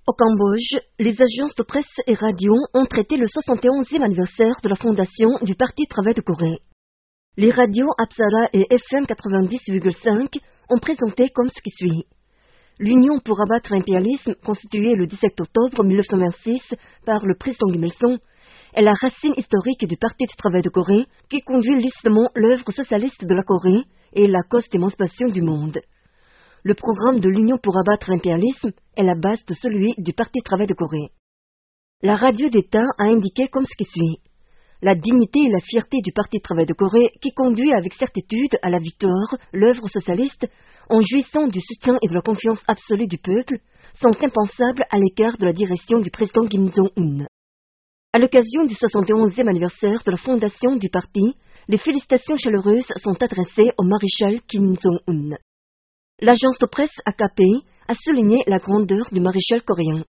Au Cambodge, les agences de presse et radio ont traité le 71e anniversaire de la fondation du Parti Travail de Corée. Les radios Apsara et FM 90,5 ont présenté comme ce qui suit. L'Union pour abattre l'impérialisme, constituée le 17 octobre 1926 par le président Kim Il-sung, est la racine historique du Parti du Travail de Corée qui conduit lucidement l'œuvre socialiste de la Corée et la cause d'émancipation du monde. Le programme de l'Union pour abattre l'impérialisme est la base de celui du Parti du Travail de Corée. La radio d'État a indiqué comme ce qui suit. La dignité et la fierté du Parti du Travail de Corée qui conduit avec certitude à la victoire l'œuvre socialiste en jouissant du soutien et de la confiance absolue du peuple sont impensables à l'écart de la direction du président Kim Jong-un. À l'occasion du 71e anniversaire de la fondation du parti, les félicitations chaleureuses sont adressées au maréchal Kim Jong-un. L'agence de presse AKP a souligné la grandeur du maréchal coréen.